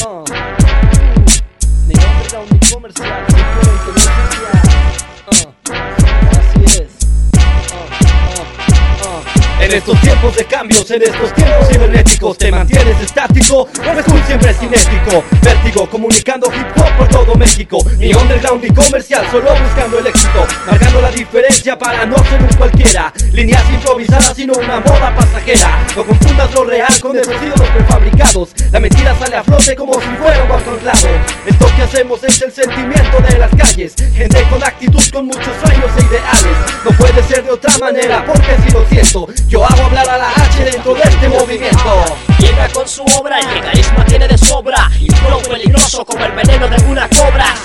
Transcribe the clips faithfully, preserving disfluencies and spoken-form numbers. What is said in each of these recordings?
Uh. Ni underground ni comercial, simplemente no esencial. Uh. Así es. Uh. Uh. Uh. En estos tiempos de cambios, en estos tiempos cibernéticos, te mantienes estático, eres tú siempre cinético. Vértigo, comunicando hip hop por todo México. Ni underground ni comercial, solo buscando el éxito, marcando la diferencia para no ser un cualquiera. Líneas improvisadas, sino una moda pasajera. No confundas lo real con esos ídolos prefabricados. La mentira sale a flote como si fuera un controlado. Esto que hacemos es el sentimiento de las calles, gente con actitud, con muchos sueños e ideales. No puede ser de otra manera, porque así lo siento. Yo hago hablar a la H dentro de este movimiento. Llega con su obra y el carisma tiene de sobra, y un flow peligroso como el veneno de una cobra.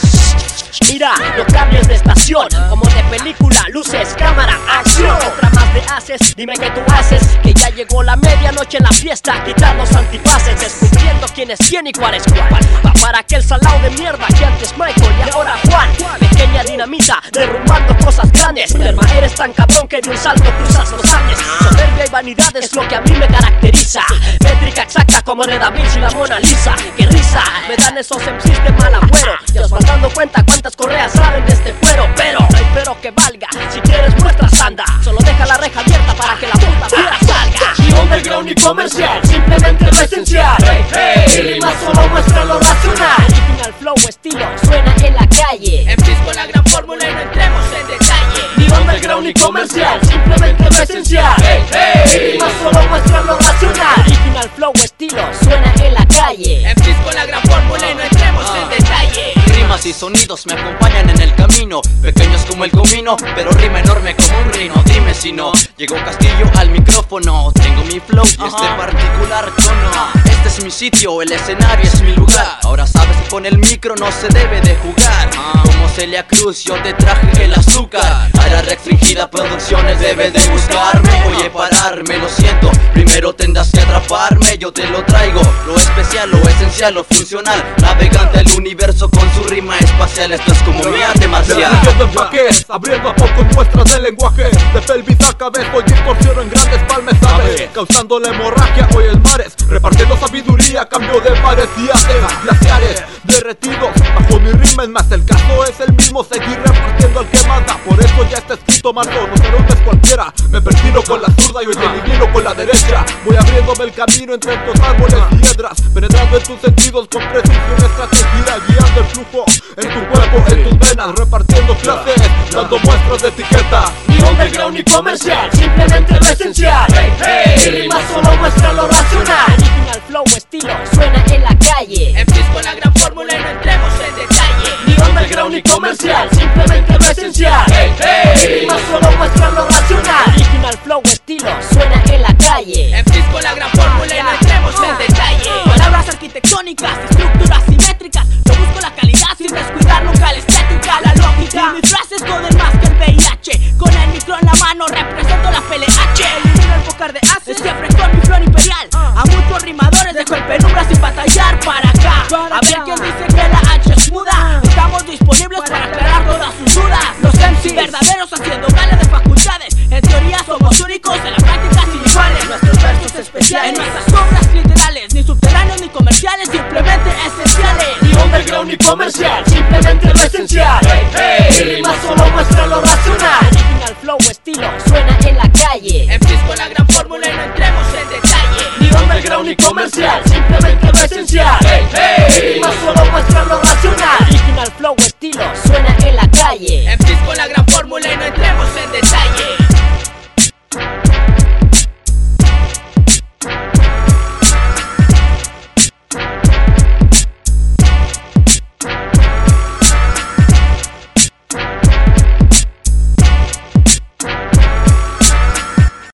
Mira, no cambies de estación, como de película, luces, cámara, acción. Otra más de haces, dime qué tú haces, que ya llegó la medianoche en la fiesta. Quitar los antifaces, descubriendo quién es quién y cuál es cuál. Va para aquel salao de mierda que antes Michael y ahora Juan. Pequeña dinamita, derrumbando cosas grandes. Lerma, eres tan cabrón que de un salto cruzas los Andes. Soberbia y vanidad es lo que a mí me caracteriza. Métrica exacta como de Da Vinci y la Mona Lisa. Qué risa, me dan esos M Cs de mal agüero. Ya os van dando cuenta cuántas correas salen de este cuero. Pero no hay pero que valga, si quieres muestras anda. Solo deja la reja abierta para que la puta fuera salga. Ni underground ni comercial, simplemente lo esencial. Hey, hey, mi rima solo muestra lo racional. Original flow estilo, suena en la calle. Empiezo con la gran fórmula y no entremos en detalle. Ni underground ni comercial, simplemente lo esencial. Hey, hey, mi rima solo muestra lo racional. Original flow estilo, suena en la calle. Empiezo con la gran fórmula y no entremos en detalle. Rimas y sonidos me acompañan en el camino, pequeños como el comino, pero rima enorme como un reino. Dime si no, llegó Castillo al micrófono. Tengo mi flow y este particular tono. Este es mi sitio, el escenario es mi lugar. Ahora sabes que con el micro no se debe de jugar. Como Celia Cruz yo te traje el azúcar. A la restringida producciones debes de buscarme. Oye, pararme, lo siento, primero tendrás que atraparme. Yo te lo traigo, lo especial, lo esencial, lo funcional. Navegante el universo con su rima espacial. Esto es como mi arte marcial. Destruyendo empaques, abriendo a poco muestras de lenguaje. De pelvis a cabeza, hoy distorsiono en grandes palmesares, causando la hemorragia hoy en mares. Repartiendo sabiduría, cambio de pares y haces glaciares derretidos. Bajo mi rima es más, el caso es el mismo, seguir repartiendo al que manda. Por eso ya está escrito, marco, no será un mes cualquiera. Me persino con la zurda y hoy te elimino con la derecha. Voy abriéndome el camino entre estos árboles y hiedras, penetrando en tus sentidos con precisión, estrategia, guiando el flujo en tu cuerpo, en tus venas, repartiendo clases, dando muestras de etiqueta. Ni underground ni comercial, simplemente lo esencial. Hey, hey, mi rima solo muestra lo racional. Original flow estilo, suena en la calle. Empiezo con la gran fórmula y no entremos en detalle. Ni underground ni comercial, simplemente lo esencial. Hey, hey, mi rima solo muestra lo racional. Original flow estilo, suena en la calle. Empiezo con la gran fórmula y no entremos en detalle. Palabras arquitectónicas, estructuras simétricas. Yo busco la calidad sin descuidar nunca la estética, la lógica. Y mis frases joden más que el V I H. Con el micro en la mano represento la P L H. Elimino el pocar de haces, siempre con mi flor imperial. A muchos rimadores dejo en penumbra sin batallar para acá. A ver quién dice que la H es muda. Estamos disponibles para aclarar todas sus dudas. Los M C verdaderos haciendo gala de facultades. En teoría somos únicos, en la práctica sin iguales. Nuestros versos especiales, en nuestras obras literales. Ni subterráneos ni comerciales, simplemente esenciales. Ni underground ni comercial, simplemente lo esencial. Hey, hey, mi rima solo muestra lo racional. Original flow estilo, suena en la calle. Empiezo con la gran fórmula y no entremos en detalle. Ni underground ni comercial, simplemente lo esencial. Hey, hey, mi rima solo muestra lo racional. Original flow estilo, suena en la calle. Empiezo con la gran fórmula y no entremos en detalle.